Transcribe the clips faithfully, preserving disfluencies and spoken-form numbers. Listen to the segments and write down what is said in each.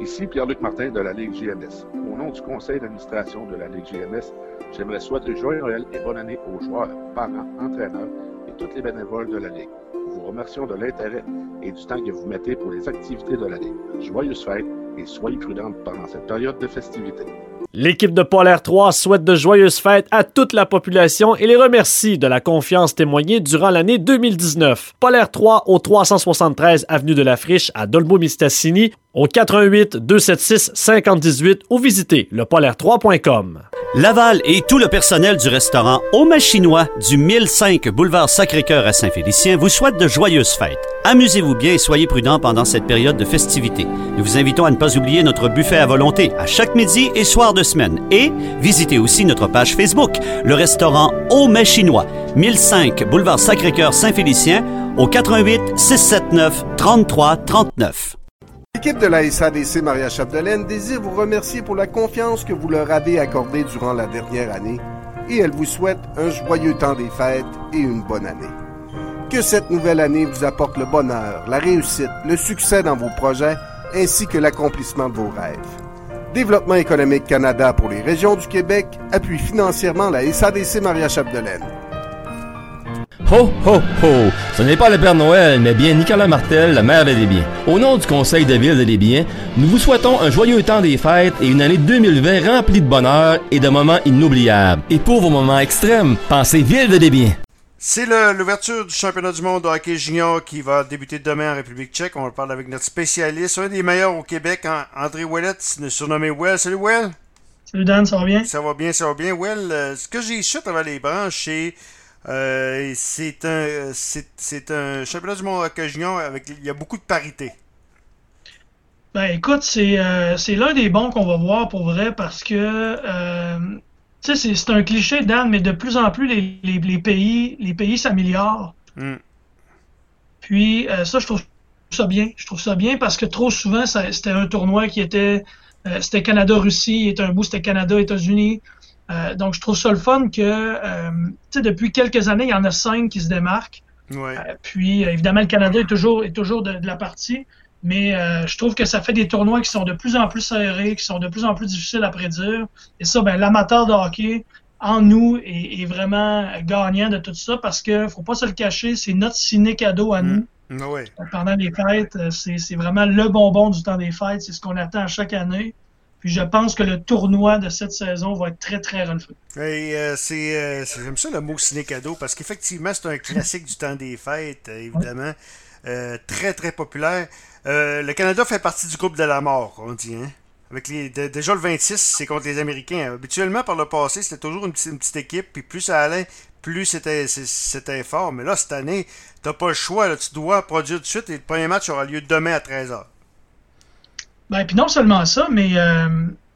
Ici Pierre-Luc Martin de la Ligue J M S. Au nom du conseil d'administration de la Ligue J M S, j'aimerais souhaiter joyeux Noël et bonne année aux joueurs, parents, entraîneurs et tous les bénévoles de la Ligue. Nous vous remercions de l'intérêt et du temps que vous mettez pour les activités de la Ligue. Joyeuses fêtes et soyez prudents pendant cette période de festivités. L'équipe de Polaire trois souhaite de joyeuses fêtes à toute la population et les remercie de la confiance témoignée durant l'année deux mille dix-neuf. Polaire trois au trois cent soixante-treize avenue de la Friche à Dolbeau-Mistassini, au quatre un huit, deux sept six, cinq zéro un huit ou visitez le polaire trois point com. Laval et tout le personnel du restaurant Au Machinois du mille cinq boulevard Sacré-Cœur à Saint-Félicien vous souhaite de joyeuses fêtes. Amusez-vous bien et soyez prudents pendant cette période de festivités. Nous vous invitons à ne pas oublier notre buffet à volonté à chaque midi et soir de semaine. Et visitez aussi notre page Facebook, le restaurant Au Machinois, mille cinq boulevard Sacré-Cœur Saint-Félicien au quatre un huit, six sept neuf, trente-trois trente-neuf. L'équipe de la S A D C Maria-Chapdelaine désire vous remercier pour la confiance que vous leur avez accordée durant la dernière année et elle vous souhaite un joyeux temps des fêtes et une bonne année. Que cette nouvelle année vous apporte le bonheur, la réussite, le succès dans vos projets ainsi que l'accomplissement de vos rêves. Développement économique Canada pour les régions du Québec appuie financièrement la S A D C Maria-Chapdelaine. Ho, ho, ho! Ce n'est pas le Père Noël, mais bien Nicolas Martel, le maire de Desbiens. Au nom du Conseil de ville de Desbiens, nous vous souhaitons un joyeux temps des fêtes et une année deux mille vingt remplie de bonheur et de moments inoubliables. Et pour vos moments extrêmes, pensez Ville de Desbiens. C'est le, l'ouverture du championnat du monde de hockey junior qui va débuter demain en République tchèque. On va parler avec notre spécialiste, un des meilleurs au Québec, André Ouellet, surnommé Well. Salut Well! Salut Dan, ça va bien? Ça va bien, ça va bien. Well, euh, ce que j'ai su à travers les branches, c'est... Euh, c'est un c'est, c'est un championnat du monde hockey junior avec il y a beaucoup de parité. Ben écoute, c'est euh, c'est l'un des bons qu'on va voir pour vrai parce que euh, tu sais c'est, c'est un cliché Dan, mais de plus en plus les, les, les pays les pays s'améliorent. Mm. Puis euh, ça je trouve ça bien, je trouve ça bien parce que trop souvent ça, c'était un tournoi qui était euh, c'était Canada-Russie, et un bout c'était Canada-États-Unis. Euh, donc, je trouve ça le fun que, euh, tu sais, depuis quelques années, il y en a cinq qui se démarquent. Ouais. Euh, puis, euh, évidemment, le Canada est toujours, est toujours de, de la partie, mais euh, je trouve que ça fait des tournois qui sont de plus en plus serrés, qui sont de plus en plus difficiles à prédire. Et ça, ben, l'amateur de hockey, en nous, est, est vraiment gagnant de tout ça parce que, faut pas se le cacher, c'est notre ciné-cadeau à nous. Mmh. Ouais. Pendant les fêtes, c'est, c'est vraiment le bonbon du temps des fêtes. C'est ce qu'on attend à chaque année. Puis je pense que le tournoi de cette saison va être très, très relevé. Et euh, c'est, euh, c'est, j'aime ça le mot ciné-cadeau, parce qu'effectivement, c'est un classique du temps des fêtes, évidemment. Euh, très, très populaire. Euh, le Canada fait partie du groupe de la mort, on dit. Hein? Avec les, de, déjà le vingt-six, c'est contre les Américains. Habituellement, par le passé, c'était toujours une petite, une petite équipe, puis plus ça allait, plus c'était, c'était fort. Mais là, cette année, t'as pas le choix. Là, tu dois produire tout de suite, et le premier match aura lieu demain à treize heures. Ben, puis non seulement ça, mais euh,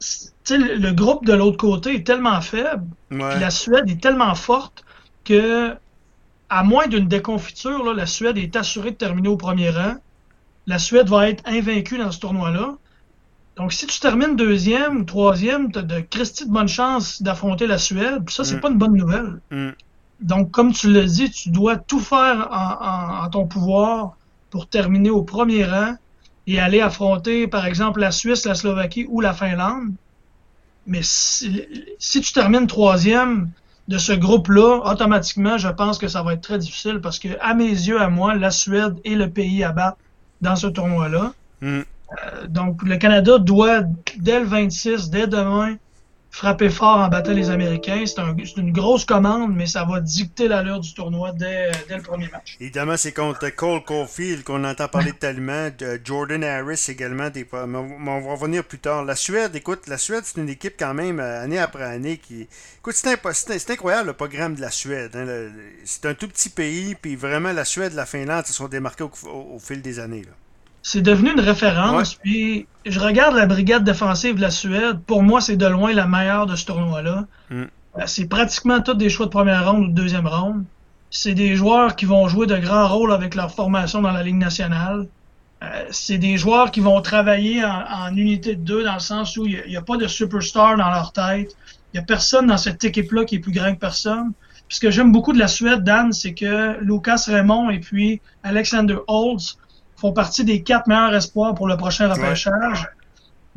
le groupe de l'autre côté est tellement faible, ouais. Puis la Suède est tellement forte que, à moins d'une déconfiture, là, la Suède est assurée de terminer au premier rang. La Suède va être invaincue dans ce tournoi-là. Donc, si tu termines deuxième ou troisième, tu as de Christy de bonne chance d'affronter la Suède. Puis ça, c'est mm. pas une bonne nouvelle. Mm. Donc, comme tu l'as dit, tu dois tout faire en, en, en ton pouvoir pour terminer au premier rang et aller affronter, par exemple, la Suisse, la Slovaquie ou la Finlande. Mais si, si tu termines troisième de ce groupe-là, automatiquement, je pense que ça va être très difficile parce que, à mes yeux, à moi, la Suède est le pays à battre dans ce tournoi-là. Mm. Euh, donc, le Canada doit, dès le vingt-six, dès demain, frapper fort en battant les Américains. C'est, un, c'est une grosse commande, mais ça va dicter l'allure du tournoi dès, dès le premier match. Évidemment, c'est contre Cole Caulfield qu'on entend parler tellement, de Jordan Harris également. Des, mais on va revenir plus tard. La Suède, écoute, la Suède, c'est une équipe quand même, année après année, qui... Écoute, c'est, imp... c'est, c'est incroyable le programme de la Suède. Hein, le... C'est un tout petit pays, puis vraiment, la Suède et la Finlande se sont démarqués au, au, au fil des années, là. C'est devenu une référence, ouais. Puis je regarde la brigade défensive de la Suède. Pour moi, c'est de loin la meilleure de ce tournoi-là. Mm. C'est pratiquement tous des choix de première ronde ou de deuxième ronde. C'est des joueurs qui vont jouer de grands rôles avec leur formation dans la Ligue nationale. Euh, c'est des joueurs qui vont travailler en, en unité de deux dans le sens où il n'y a, a pas de superstar dans leur tête. Il n'y a personne dans cette équipe-là qui est plus grand que personne. Puis ce que j'aime beaucoup de la Suède, Dan, c'est que Lucas Raymond et puis Alexander Holtz font partie des quatre meilleurs espoirs pour le prochain repêchage.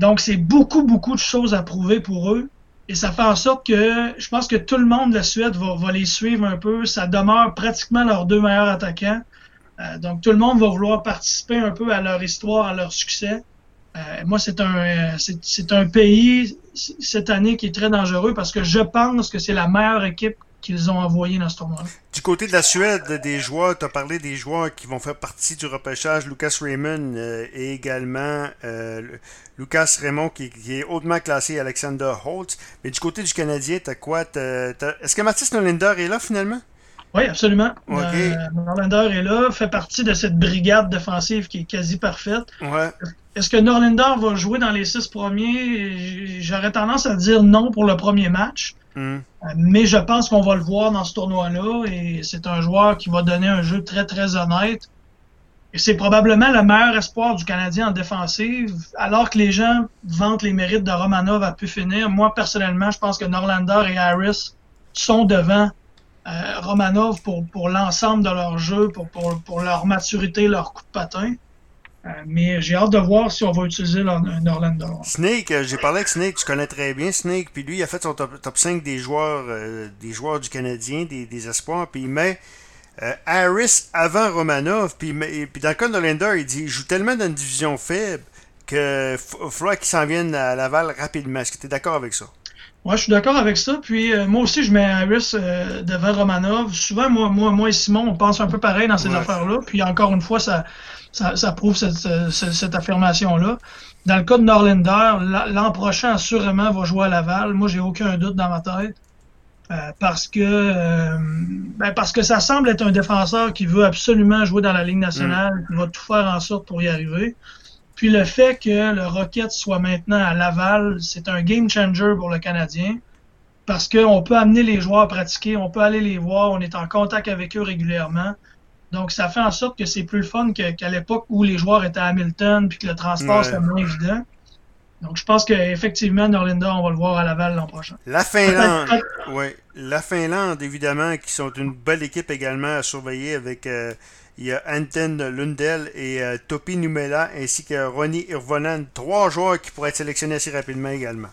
Donc, c'est beaucoup, beaucoup de choses à prouver pour eux. Et ça fait en sorte que je pense que tout le monde de la Suède va, va les suivre un peu. Ça demeure pratiquement leurs deux meilleurs attaquants. Euh, donc, tout le monde va vouloir participer un peu à leur histoire, à leur succès. Euh, moi, c'est un, euh, c'est, c'est un pays cette année qui est très dangereux parce que je pense que c'est la meilleure équipe qu'ils ont envoyée dans ce tournoi. Du côté de la Suède, des joueurs, tu as parlé des joueurs qui vont faire partie du repêchage. Lucas Raymond euh, et également euh, Lucas Raymond qui, qui est hautement classé, Alexander Holtz. Mais du côté du Canadien, tu as quoi? T'as, t'as... Est-ce que Mattias Norlinder est là finalement? Oui, absolument. Okay. Euh, Norlinder est là, fait partie de cette brigade défensive qui est quasi parfaite. Ouais. Est-ce que Norlinder va jouer dans les six premiers? J'aurais tendance à dire non pour le premier match. Mm. Mais je pense qu'on va le voir dans ce tournoi-là et c'est un joueur qui va donner un jeu très, très honnête. Et c'est probablement le meilleur espoir du Canadien en défensive. Alors que les gens vantent les mérites de Romanov à pu finir, moi, personnellement, je pense que Norlinder et Harris sont devant euh, Romanov pour, pour l'ensemble de leur jeu, pour, pour, pour leur maturité, leur coup de patin. Euh, mais j'ai hâte de voir si on va utiliser Norlinder. Snake, euh, j'ai parlé avec Snake, tu connais très bien Snake, puis lui il a fait son top, top cinq des joueurs euh, des joueurs du Canadien, des, des espoirs, puis il met euh, Harris avant Romanov, puis, puis dans le cas de Norlinder, il dit il joue tellement dans une division faible qu'il faudra qu'il s'en vienne à Laval rapidement. Est-ce que tu es d'accord avec ça? Ouais, je suis d'accord avec ça. Puis euh, moi aussi, je mets Harris euh, devant Romanov. Souvent, moi, moi, moi et Simon, on pense un peu pareil dans ces ouais. affaires-là. Puis encore une fois, ça, ça, ça prouve cette, cette, cette affirmation-là. Dans le cas de Norlinder, l'an prochain, assurément, va jouer à Laval. Moi, j'ai aucun doute dans ma tête. Euh, parce que euh, ben parce que ça semble être un défenseur qui veut absolument jouer dans la Ligue nationale, mmh. qui va tout faire en sorte pour y arriver. Puis le fait que le Rocket soit maintenant à Laval, c'est un game changer pour le Canadien. Parce qu'on peut amener les joueurs à pratiquer, on peut aller les voir, on est en contact avec eux régulièrement. Donc ça fait en sorte que c'est plus le fun que, qu'à l'époque où les joueurs étaient à Hamilton puis que le transport ouais. c'était moins évident. Donc je pense qu'effectivement, Norlinder, on va le voir à Laval l'an prochain. La Finlande, oui. La Finlande, évidemment, qui sont une belle équipe également à surveiller avec euh, il y a Anton Lundell et euh, Topi Numela ainsi que Ronnie Hirvonen. Trois joueurs qui pourraient être sélectionnés assez rapidement également.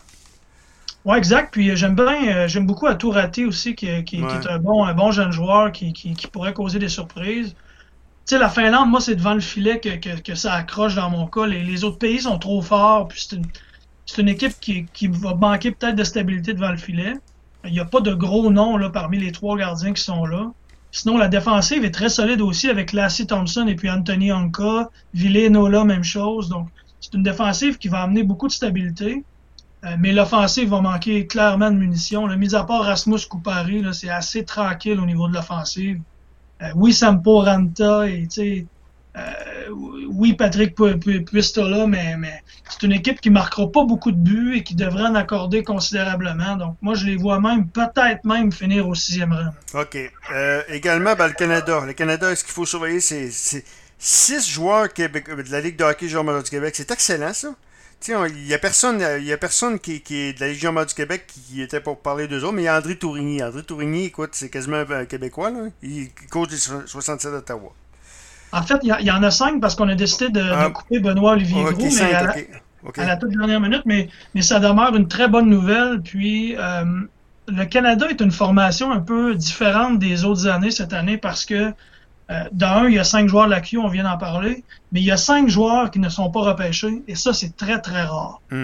Oui, exact. Puis j'aime bien, euh, j'aime beaucoup Atourati aussi, qui, qui, ouais. qui est un bon, un bon jeune joueur qui, qui, qui pourrait causer des surprises. Tu sais, la Finlande, moi, c'est devant le filet que, que, que ça accroche dans mon cas. Les, les autres pays sont trop forts, puis c'est une, c'est une équipe qui, qui va manquer peut-être de stabilité devant le filet. Il n'y a pas de gros noms là, parmi les trois gardiens qui sont là. Sinon, la défensive est très solide aussi avec Lassie Thompson et puis Anthony Honka. Ville Nola, même chose. Donc, c'est une défensive qui va amener beaucoup de stabilité. Euh, mais l'offensive va manquer clairement de munitions. Là. Mis à part Rasmus Kupari, là, c'est assez tranquille au niveau de l'offensive. Euh, oui, Sampo Ranta et tu sais, euh, oui, Patrick Puistola, mais, mais c'est une équipe qui marquera pas beaucoup de buts et qui devrait en accorder considérablement. Donc, moi, je les vois même, peut-être même finir au sixième rang. OK. Euh, également, ben, le Canada. Le Canada, ce qu'il faut surveiller, c'est, c'est six joueurs Québec, de la Ligue de hockey junior major du Québec. C'est excellent, ça. Il n'y a personne, y a personne qui, qui est de la Ligue junior majeure du Québec qui, qui était pour parler d'eux autres, mais il y a André Tourigny. André Tourigny, écoute, c'est quasiment un Québécois, là. Il, il coach des soixante-sept d'Ottawa. En fait, il y, y en a cinq parce qu'on a décidé de, ah, de couper Benoît-Olivier okay, Groux mais à, la, okay, okay. à la toute dernière minute, mais, mais ça demeure une très bonne nouvelle. Puis, euh, le Canada est une formation un peu différente des autres années cette année parce que Euh, d'un, il y a cinq joueurs de la Q, on vient d'en parler, mais il y a cinq joueurs qui ne sont pas repêchés, et ça, c'est très, très rare. Mm.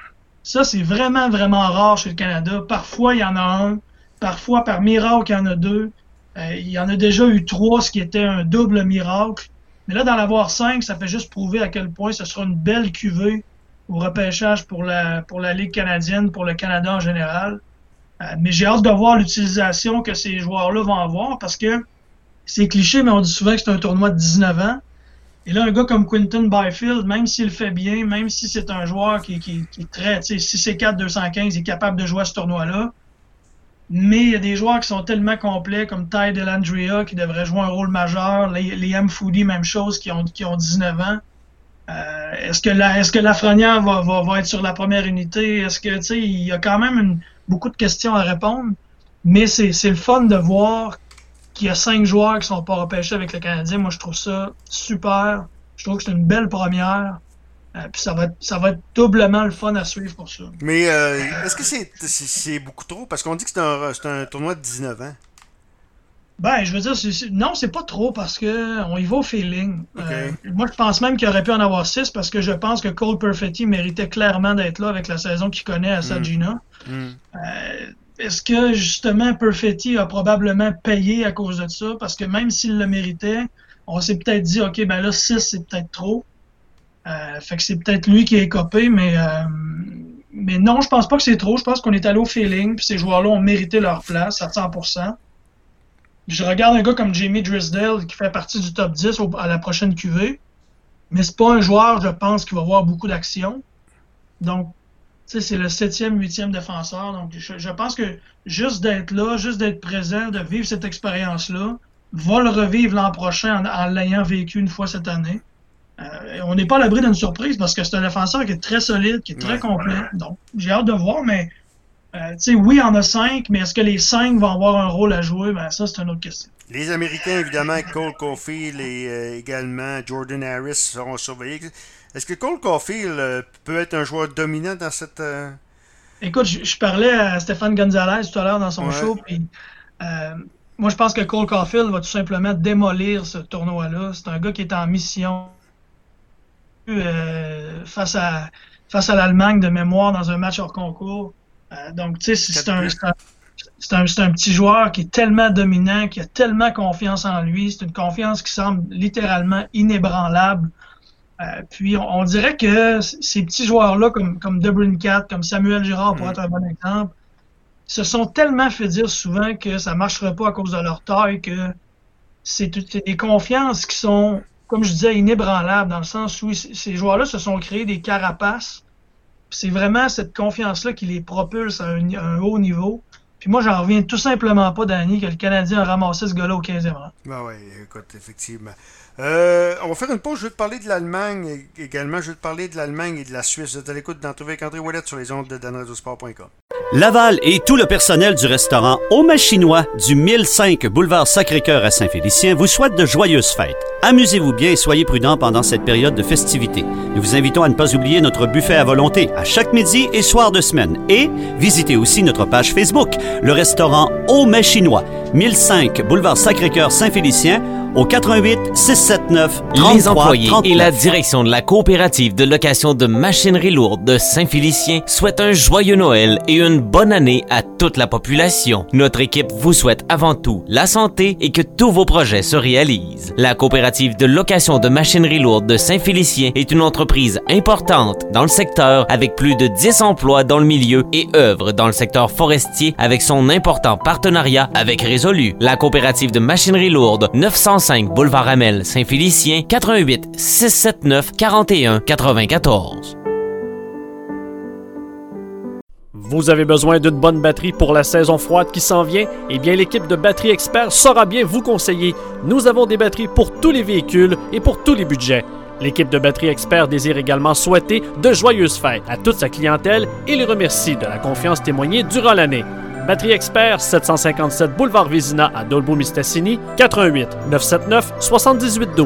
Ça, c'est vraiment, vraiment rare chez le Canada. Parfois, il y en a un. Parfois, par miracle, il y en a deux. Euh, il y en a déjà eu trois, ce qui était un double miracle. Mais là, d'en avoir cinq, ça fait juste prouver à quel point ce sera une belle cuvée au repêchage pour la, pour la Ligue canadienne, pour le Canada en général. Euh, mais j'ai hâte de voir l'utilisation que ces joueurs-là vont avoir, parce que c'est cliché, mais on dit souvent que c'est un tournoi de dix-neuf ans. Et là, un gars comme Quinton Byfield, même s'il le fait bien, même si c'est un joueur qui, qui, qui est très, tu sais, six C quatre deux cent quinze, il est capable de jouer à ce tournoi-là. Mais il y a des joueurs qui sont tellement complets, comme Ty Dellandrea, qui devrait jouer un rôle majeur, Liam Foodie, même chose, qui ont, qui ont dix-neuf ans. Euh, est-ce que la, est-ce que Lafrenière va, va, va être sur la première unité? Est-ce que, tu sais, il y a quand même une, beaucoup de questions à répondre. Mais c'est, c'est le fun de voir qu'il y a cinq joueurs qui sont pas repêchés avec le Canadien. Moi, je trouve ça super. Je trouve que c'est une belle première. Euh, puis ça va, être, ça va être doublement le fun à suivre pour ça. Mais euh, est-ce que c'est, c'est, c'est beaucoup trop? Parce qu'on dit que c'est un, c'est un tournoi de dix-neuf ans. Ben, je veux dire, c'est, c'est, non, c'est pas trop parce que on y va au feeling. Okay. Euh, moi, je pense même qu'il aurait pu en avoir six parce que je pense que Cole Perfetti méritait clairement d'être là avec la saison qu'il connaît à Saginaw. Mm. Mm. Euh, est-ce que, justement, Perfetti a probablement payé à cause de ça? Parce que même s'il le méritait, on s'est peut-être dit, OK, ben là, six, c'est peut-être trop. Euh, fait que c'est peut-être lui qui est écopé, mais, euh, mais non, je pense pas que c'est trop. Je pense qu'on est allé au feeling, puis ces joueurs-là ont mérité leur place à cent pour cent. Je regarde un gars comme Jamie Drysdale qui fait partie du top dix au, à la prochaine Q V, mais c'est pas un joueur, je pense, qui va avoir beaucoup d'action. Donc, tu sais, c'est le septième, huitième défenseur. Donc, je, je pense que juste d'être là, juste d'être présent, de vivre cette expérience-là, va le revivre l'an prochain en, en l'ayant vécu une fois cette année. Euh, on n'est pas à l'abri d'une surprise parce que c'est un défenseur qui est très solide, qui est très ouais, complet. Ouais. Donc, j'ai hâte de voir, mais euh, tu sais, oui, il y en a cinq, mais est-ce que les cinq vont avoir un rôle à jouer? Ben, ça, c'est une autre question. Les Américains, évidemment, Cole Caulfield et euh, également Jordan Harris seront surveillés. Est-ce que Cole Caulfield euh, peut être un joueur dominant dans cette... Euh... Écoute, je, je parlais à Stéphane Gonzalez tout à l'heure dans son ouais. show, puis euh, moi, je pense que Cole Caulfield va tout simplement démolir ce tournoi-là. C'est un gars qui est en mission euh, face à face à l'Allemagne de mémoire dans un match hors concours. Euh, donc, tu sais, c'est, c'est, un, c'est, un, c'est, un, c'est un petit joueur qui est tellement dominant, qui a tellement confiance en lui. C'est une confiance qui semble littéralement inébranlable. Euh, puis, on, on dirait que ces petits joueurs-là, comme, comme DeBrincat, comme Samuel Girard, pour mmh. être un bon exemple, se sont tellement fait dire souvent que ça ne marchera pas à cause de leur taille, que c'est, c'est des confiances qui sont, comme je disais, inébranlables, dans le sens où ces joueurs-là se sont créés des carapaces. C'est vraiment cette confiance-là qui les propulse à un, à un haut niveau. Puis moi, j'en reviens tout simplement pas, Danny, que le Canadien a ramassé ce gars-là au quinzième rang. Ben oui, écoute, effectivement. Euh, on va faire une pause. Je veux te parler de l'Allemagne également. Je veux te parler de l'Allemagne et de la Suisse. Vous êtes à l'écoute d'Entrevue avec André Ouellet sur les ondes de dan radio sport point com. Laval et tout le personnel du restaurant Au Machinois du mille cinq boulevard Sacré-Cœur à Saint-Félicien vous souhaite de joyeuses fêtes. Amusez-vous bien et soyez prudents pendant cette période de festivités. Nous vous invitons à ne pas oublier notre buffet à volonté à chaque midi et soir de semaine. Et visitez aussi notre page Facebook, le restaurant Au Machinois, mille cinq boulevard Sacré-Cœur Saint-Félicien, au quatre un huit six sept neuf trente-trois Les employés trente-neuf. Et la direction de la coopérative de location de machinerie lourde de Saint-Félicien souhaitent un joyeux Noël et une bonne année à toute la population. Notre équipe vous souhaite avant tout la santé et que tous vos projets se réalisent. La coopérative de location de machinerie lourde de Saint-Félicien est une entreprise importante dans le secteur avec plus de dix emplois dans le milieu et œuvre dans le secteur forestier avec son important partenariat avec Résolu. La coopérative de machinerie lourde neuf cent cinq boulevard Amel Saint-Félicien, quatre un huit six sept neuf quarante et un quatre-vingt-quatorze. Vous avez besoin d'une bonne batterie pour la saison froide qui s'en vient? Eh bien, l'équipe de Batterie Expert saura bien vous conseiller. Nous avons des batteries pour tous les véhicules et pour tous les budgets. L'équipe de Batterie Expert désire également souhaiter de joyeuses fêtes à toute sa clientèle et les remercie de la confiance témoignée durant l'année. Batterie Expert, sept cent cinquante-sept boulevard Vézina à Dolbeau-Mistassini, quatre un huit neuf sept neuf sept huit un deux.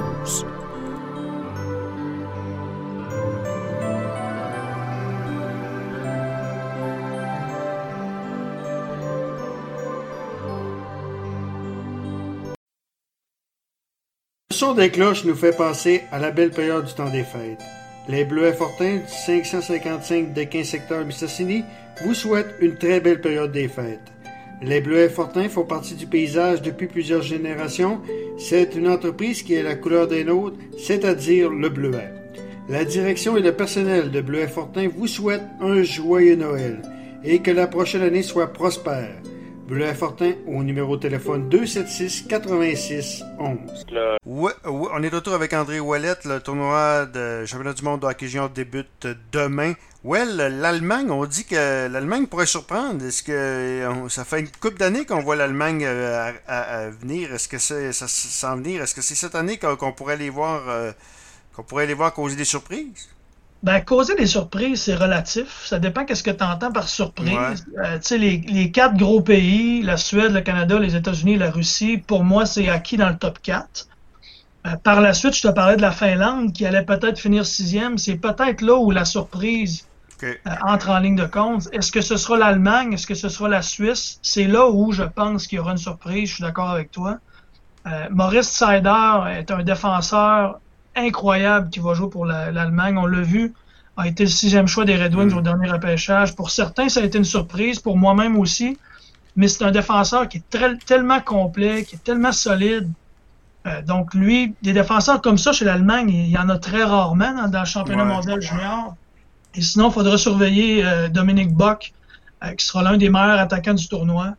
Le son des cloches nous fait penser à la belle période du temps des fêtes. Les Bleuets Fortins du cinq cent cinquante-cinq Desquin secteur Mistassini vous souhaitent une très belle période des fêtes. Les Bleuets Fortins font partie du paysage depuis plusieurs générations. C'est une entreprise qui a la couleur des nôtres, c'est-à-dire le bleuet. La direction et le personnel de Bleuets Fortins vous souhaitent un joyeux Noël et que la prochaine année soit prospère. Bleuets Fortin au numéro de téléphone deux sept six quatre-vingt-six onze. Ouais, ouais, on est de retour avec André Ouellet. Le tournoi de championnat du monde de hockey junior débute demain. Well, l'Allemagne, on dit que l'Allemagne pourrait surprendre. Est-ce que on, ça fait une couple d'années qu'on voit l'Allemagne à, à, à venir? Est-ce que c'est ça s'en venir? Est-ce que c'est cette année qu'on, qu'on pourrait les voir euh, qu'on pourrait les voir causer des surprises? Ben, causer des surprises, c'est relatif. Ça dépend qu'est-ce que tu entends par surprise. Ouais. Euh, tu sais, les, les quatre gros pays, la Suède, le Canada, les États-Unis, la Russie, pour moi, c'est acquis dans le top quatre. Euh, par la suite, je te parlais de la Finlande qui allait peut-être finir sixième. C'est peut-être là où la surprise okay. euh, entre en ligne de compte. Est-ce que ce sera l'Allemagne? Est-ce que ce sera la Suisse? C'est là où je pense qu'il y aura une surprise. Je suis d'accord avec toi. Euh, Maurice Seider est un défenseur incroyable qui va jouer pour la, l'Allemagne. On l'a vu, a été le sixième choix des Red Wings mmh. au dernier repêchage. Pour certains, ça a été une surprise. Pour moi-même aussi. Mais c'est un défenseur qui est très, tellement complet, qui est tellement solide. Euh, donc, lui, des défenseurs comme ça chez l'Allemagne, il y en a très rarement dans, dans le championnat ouais. mondial junior. Et sinon, il faudra surveiller euh, Dominic Bock, euh, qui sera l'un des meilleurs attaquants du tournoi.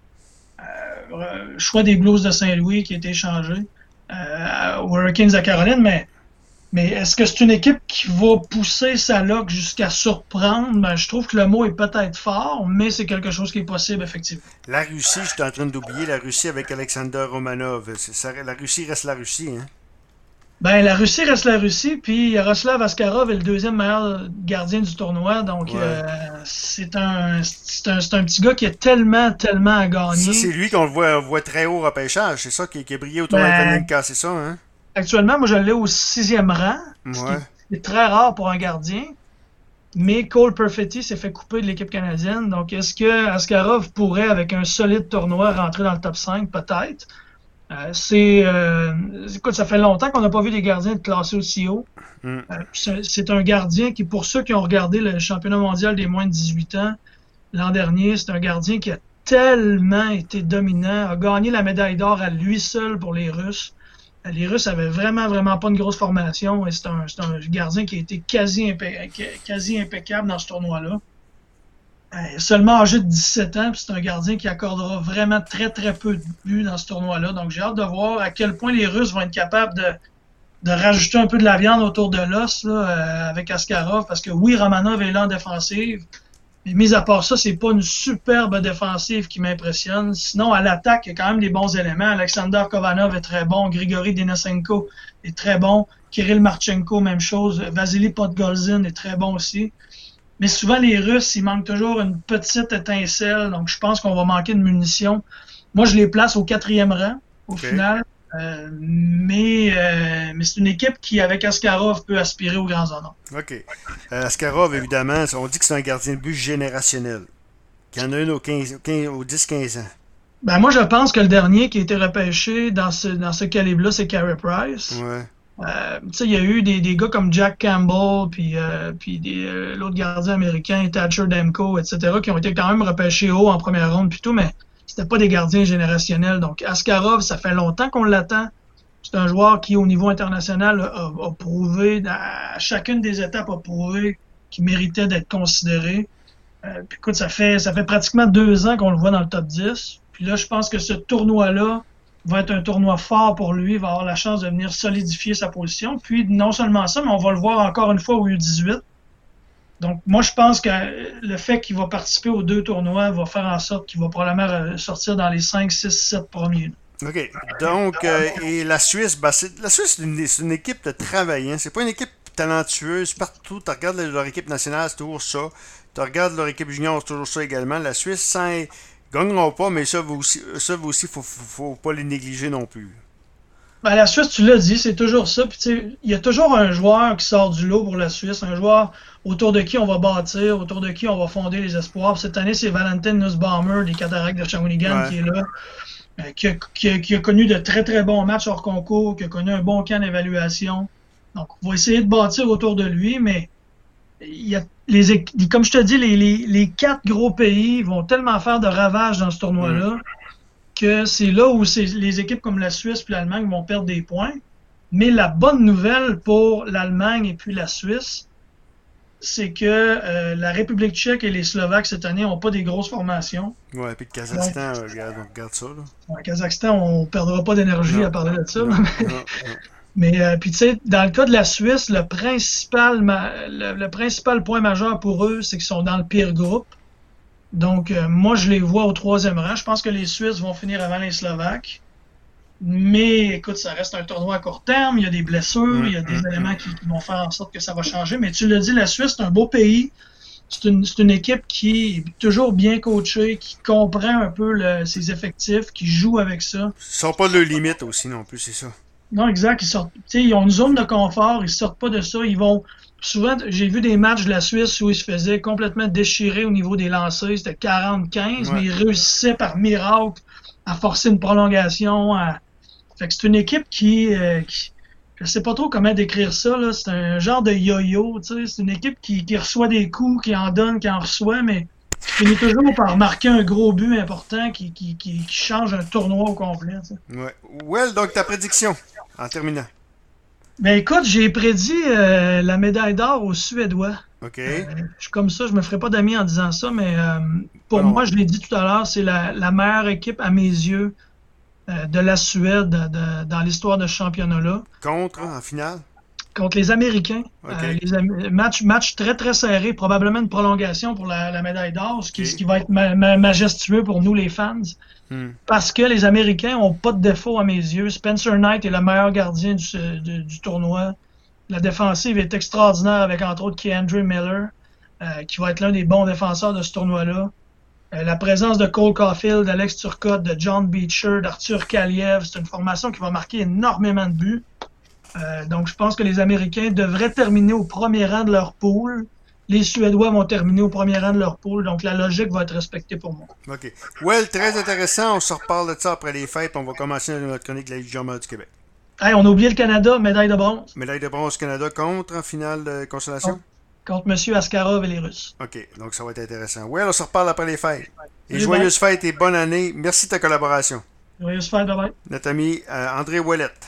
Euh, choix des Blues de Saint-Louis qui a été échangé euh, aux Hurricanes de Caroline. Mais, mais est-ce que c'est une équipe qui va pousser sa loque jusqu'à surprendre? Ben, je trouve que le mot est peut-être fort, mais c'est quelque chose qui est possible, effectivement. La Russie, je suis en train d'oublier, la Russie avec Alexander Romanov. C'est, ça, la Russie reste la Russie, hein? Ben, la Russie reste la Russie, puis Yaroslav Askarov est le deuxième meilleur gardien du tournoi, donc ouais. euh, c'est, un, c'est, un, c'est un petit gars qui a tellement, tellement à gagner. Ça, c'est lui qu'on le voit, on voit très haut au repêchage, c'est ça qui, qui a brillé autour ben, de Vaninka, c'est ça, hein? Actuellement, moi, je l'ai au sixième rang, ouais. ce qui est, est très rare pour un gardien, mais Cole Perfetti s'est fait couper de l'équipe canadienne, donc est-ce que Askarov pourrait, avec un solide tournoi, rentrer dans le top cinq? Peut-être. Euh, c'est, euh, écoute, ça fait longtemps qu'on n'a pas vu des gardiens être classés aussi haut. Mm. Euh, c'est, c'est un gardien qui, pour ceux qui ont regardé le championnat mondial des moins de dix-huit ans l'an dernier, c'est un gardien qui a tellement été dominant, a gagné la médaille d'or à lui seul pour les Russes. Euh, les Russes avaient vraiment, vraiment pas une grosse formation et c'est un, c'est un gardien qui a été quasi, impec- quasi impeccable dans ce tournoi-là. Euh, seulement âgé de dix-sept ans, puis c'est un gardien qui accordera vraiment très très peu de buts dans ce tournoi-là. Donc j'ai hâte de voir à quel point les Russes vont être capables de, de rajouter un peu de la viande autour de l'os là, euh, avec Askarov, parce que oui, Romanov est là en défensive, mais mis à part ça, c'est pas une superbe défensive qui m'impressionne. Sinon, à l'attaque, il y a quand même des bons éléments. Alexander Kovanov est très bon, Grigory Denisenko est très bon, Kirill Marchenko, même chose, Vasily Podgolzin est très bon aussi. Mais souvent, les Russes, il manque toujours une petite étincelle, donc je pense qu'on va manquer de munitions. Moi, je les place au quatrième rang, au okay. final. Euh, mais, euh, mais c'est une équipe qui, avec Askarov, peut aspirer aux grands honneurs. OK. Euh, Askarov, évidemment, on dit que c'est un gardien de but générationnel. Qu'il y en a une aux, quinze, quinze, aux dix quinze ans. Ben moi, je pense que le dernier qui a été repêché dans ce, dans ce calibre-là, c'est Carey Price. Ouais. Euh, tu sais, il y a eu des, des gars comme Jack Campbell, puis euh, puis des, euh, l'autre gardien américain, Thatcher Demko, et cetera, qui ont été quand même repêchés haut en première ronde, puis tout, mais c'était pas des gardiens générationnels. Donc, Askarov, ça fait longtemps qu'on l'attend. C'est un joueur qui, au niveau international, a, a prouvé, à chacune des étapes, a prouvé qu'il méritait d'être considéré. Euh, puis écoute, ça fait, ça fait pratiquement deux ans qu'on le voit dans le top dix. Puis là, je pense que ce tournoi-là va être un tournoi fort pour lui, il va avoir la chance de venir solidifier sa position. Puis non seulement ça, mais on va le voir encore une fois au U dix-huit. Donc moi, je pense que le fait qu'il va participer aux deux tournois va faire en sorte qu'il va probablement sortir dans les cinq, six, sept premiers. OK. Donc, euh, et la Suisse, ben c'est, la Suisse, c'est une, c'est une équipe de travail. C'est pas une équipe talentueuse partout. Tu regardes leur équipe nationale, c'est toujours ça. Tu regardes leur équipe junior, c'est toujours ça également. La Suisse, sans... gagneront pas, mais ça, vous aussi, ça vous aussi, faut, faut, faut pas les négliger non plus. Ben, la Suisse, tu l'as dit, c'est toujours ça. Puis, tu sais, il y a toujours un joueur qui sort du lot pour la Suisse, un joueur autour de qui on va bâtir, autour de qui on va fonder les espoirs. Puis, cette année, c'est Valentin Nussbaumer des Cataractes de Shawinigan ouais. qui est là, euh, qui, a, qui, a, qui a connu de très très bons matchs hors concours, qui a connu un bon camp d'évaluation. Donc, on va essayer de bâtir autour de lui, mais il y a les, comme je te dis, les, les, les quatre gros pays vont tellement faire de ravages dans ce tournoi-là mmh. que c'est là où c'est, les équipes comme la Suisse et l'Allemagne vont perdre des points. Mais la bonne nouvelle pour l'Allemagne et puis la Suisse, c'est que euh, la République tchèque et les Slovaques cette année n'ont pas des grosses formations. Ouais, puis le Kazakhstan, Donc, regarde, on regarde ça. Là. Le Kazakhstan, on ne perdra pas d'énergie non, à parler de ça. Non, non, non. Mais euh, puis tu sais, dans le cas de la Suisse, le principal ma- le, le principal point majeur pour eux, c'est qu'ils sont dans le pire groupe. Donc euh, moi je les vois au troisième rang. Je pense que les Suisses vont finir avant les Slovaques. Mais écoute, ça reste un tournoi à court terme, il y a des blessures, mmh, il y a des mmh, éléments qui, qui vont faire en sorte que ça va changer. Mais tu l'as dit, la Suisse, c'est un beau pays. C'est une, c'est une équipe qui est toujours bien coachée, qui comprend un peu le, ses effectifs, qui joue avec ça. Ils sont pas de leurs limites aussi non plus, c'est ça. Non, exact. Ils sortent, ils ont une zone de confort, ils sortent pas de ça. Ils vont. Souvent, j'ai vu des matchs de la Suisse où ils se faisaient complètement déchirer au niveau des lancers. C'était quarante quinze, ouais. Mais ils réussissaient par miracle à forcer une prolongation. À... Fait que c'est une équipe qui, euh, qui. Je sais pas trop comment décrire ça, là. C'est un genre de yo-yo, tu sais. C'est une équipe qui, qui reçoit des coups, qui en donne, qui en reçoit, mais qui finit toujours par marquer un gros but important qui, qui, qui, qui change un tournoi au complet, tu sais. Ouais. Well, donc ta prédiction, en terminant. Ben écoute, j'ai prédit euh, la médaille d'or aux Suédois. OK. Euh, je suis comme ça, je me ferai pas d'amis en disant ça, mais euh, pour bon. moi, je l'ai dit tout à l'heure, c'est la, la meilleure équipe à mes yeux euh, de la Suède de, dans l'histoire de ce championnat-là. Contre, en finale? Contre les Américains. Okay. Euh, les Am- match, match très très serré, probablement une prolongation pour la, la médaille d'or, ce qui, okay. ce qui va être ma, ma, majestueux pour nous les fans. Hmm. Parce que les Américains ont pas de défaut à mes yeux. Spencer Knight est le meilleur gardien du, du, du tournoi. La défensive est extraordinaire avec entre autres Keandre Miller, euh, qui va être l'un des bons défenseurs de ce tournoi-là. Euh, la présence de Cole Caulfield, d'Alex Turcotte, de John Beecher, d'Arthur Kaliev, c'est une formation qui va marquer énormément de buts. Euh, donc je pense que les Américains devraient terminer au premier rang de leur pool. Les Suédois vont terminer au premier rang de leur pool, donc la logique va être respectée pour moi. OK. Well, très intéressant. On se reparle de ça après les fêtes. On va commencer notre chronique de la Ligue junior du Québec. Hey, on a oublié le Canada, médaille de bronze. Médaille de bronze Canada contre en finale de consolation? Contre, contre M. Askarov et les Russes. OK, donc ça va être intéressant. Well, on se reparle après les fêtes. Et joyeuses fêtes et bonne année. Merci de ta collaboration. Joyeuses fêtes, bye bye. Notre ami euh, André Ouellette.